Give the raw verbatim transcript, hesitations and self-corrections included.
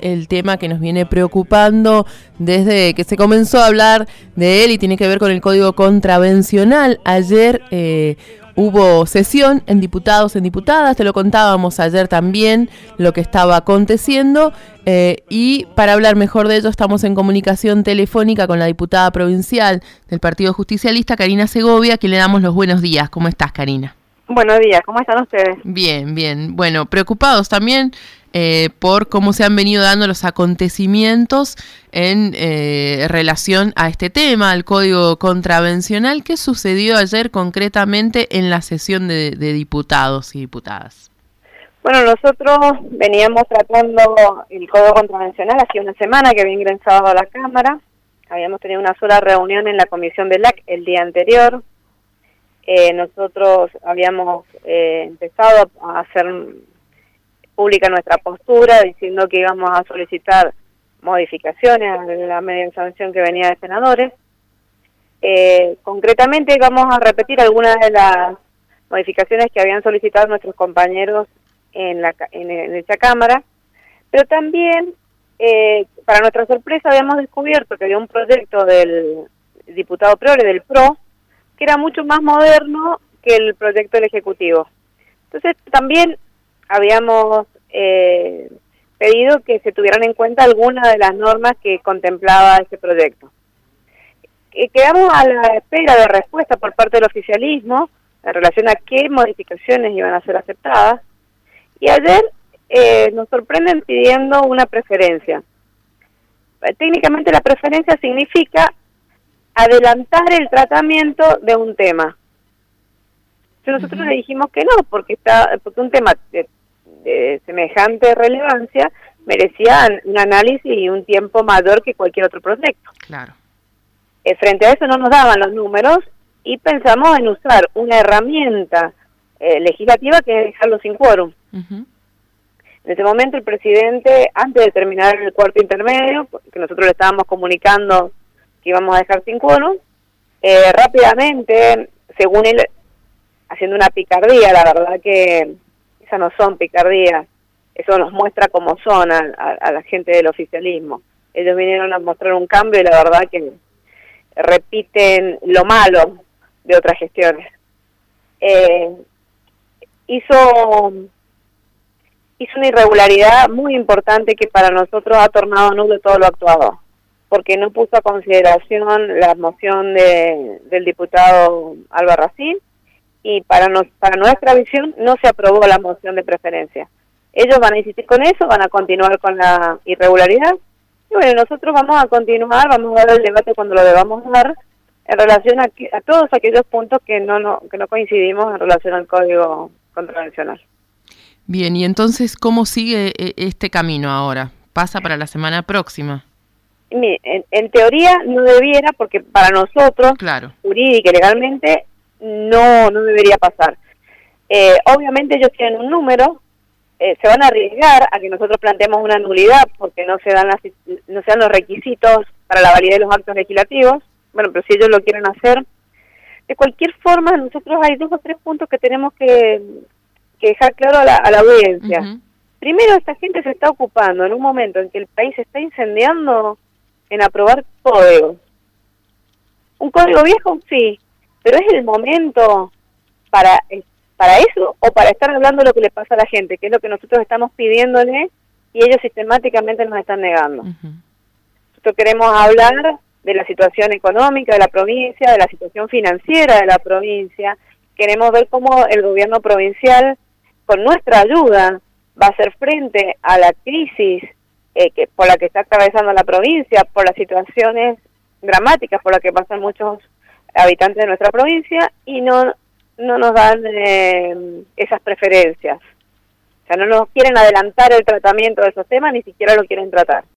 el tema que nos viene preocupando desde que se comenzó a hablar de él y tiene que ver con el Código Contravencional. Ayer eh, hubo sesión en diputados, en diputadas, te lo contábamos ayer también lo que estaba aconteciendo eh, y para hablar mejor de ello estamos en comunicación telefónica con la diputada provincial del Partido Justicialista, Karina Segovia, a quien le damos los buenos días. ¿Cómo estás, Karina? Buenos días, ¿cómo están ustedes? Bien, bien. Bueno, preocupados también eh, por cómo se han venido dando los acontecimientos en eh, relación a este tema, al Código Contravencional. ¿Qué sucedió ayer concretamente en la sesión de, de diputados y diputadas? Bueno, nosotros veníamos tratando el Código Contravencional hace una semana que había ingresado a la Cámara. Habíamos tenido una sola reunión en la comisión del A C el día anterior. Eh, nosotros habíamos eh, empezado a hacer pública nuestra postura diciendo que íbamos a solicitar modificaciones a la media sanción que venía de senadores. Eh, concretamente vamos a repetir algunas de las modificaciones que habían solicitado nuestros compañeros en, la, en, en esa Cámara, pero también, eh, para nuestra sorpresa, habíamos descubierto que había un proyecto del diputado Priore, del P R O, que era mucho más moderno que el proyecto del Ejecutivo. Entonces también habíamos eh, pedido que se tuvieran en cuenta algunas de las normas que contemplaba este proyecto. Eh, quedamos a la espera de respuesta por parte del oficialismo en relación a qué modificaciones iban a ser aceptadas, y ayer eh, nos sorprenden pidiendo una preferencia. Eh, técnicamente la preferencia significa adelantar el tratamiento de un tema. Entonces nosotros uh-huh. le dijimos que no, porque está porque un tema de, de semejante relevancia merecía un análisis y un tiempo mayor que cualquier otro proyecto. Claro. Eh, frente a eso no nos daban los números y pensamos en usar una herramienta eh, legislativa que es dejarlo sin quórum. Uh-huh. En ese momento el presidente, antes de terminar el cuarto intermedio, que nosotros le estábamos comunicando que íbamos a dejar sin quórum, eh, rápidamente, según él, haciendo una picardía, la verdad que esas no son picardías, eso nos muestra cómo son a, a, a la gente del oficialismo. Ellos vinieron a mostrar un cambio y la verdad que repiten lo malo de otras gestiones. Eh, hizo, hizo una irregularidad muy importante que para nosotros ha tornado nulo todo lo actuado, porque no puso a consideración la moción de, del diputado Albarracín, y para, nos, para nuestra visión no se aprobó la moción de preferencia. Ellos van a insistir con eso, van a continuar con la irregularidad, y bueno, nosotros vamos a continuar, vamos a dar el debate cuando lo debamos dar, en relación a, a todos aquellos puntos que no, no, que no coincidimos en relación al Código Contravencional. Bien, y entonces, ¿cómo sigue este camino ahora? ¿Pasa para la semana próxima? En, en teoría no debiera, porque para nosotros, claro, jurídica y legalmente, no no debería pasar. Eh, obviamente ellos tienen un número, eh, se van a arriesgar a que nosotros planteemos una nulidad porque no se dan las, no se dan los requisitos para la validez de los actos legislativos. Bueno, pero si ellos lo quieren hacer, de cualquier forma, nosotros hay dos o tres puntos que tenemos que, que dejar claro a la, a la audiencia. Uh-huh. Primero, esta gente se está ocupando en un momento en que el país se está incendiando en aprobar códigos. ¿Un código viejo? Sí, pero ¿es el momento para para eso o para estar hablando de lo que le pasa a la gente, que es lo que nosotros estamos pidiéndole y ellos sistemáticamente nos están negando? Uh-huh. Nosotros queremos hablar de la situación económica de la provincia, de la situación financiera de la provincia. Queremos ver cómo el gobierno provincial, con nuestra ayuda, va a hacer frente a la crisis Eh, que por la que está atravesando la provincia, por las situaciones dramáticas por las que pasan muchos habitantes de nuestra provincia, y no no nos dan eh, esas preferencias. O sea, no nos quieren adelantar el tratamiento de esos temas, ni siquiera lo quieren tratar.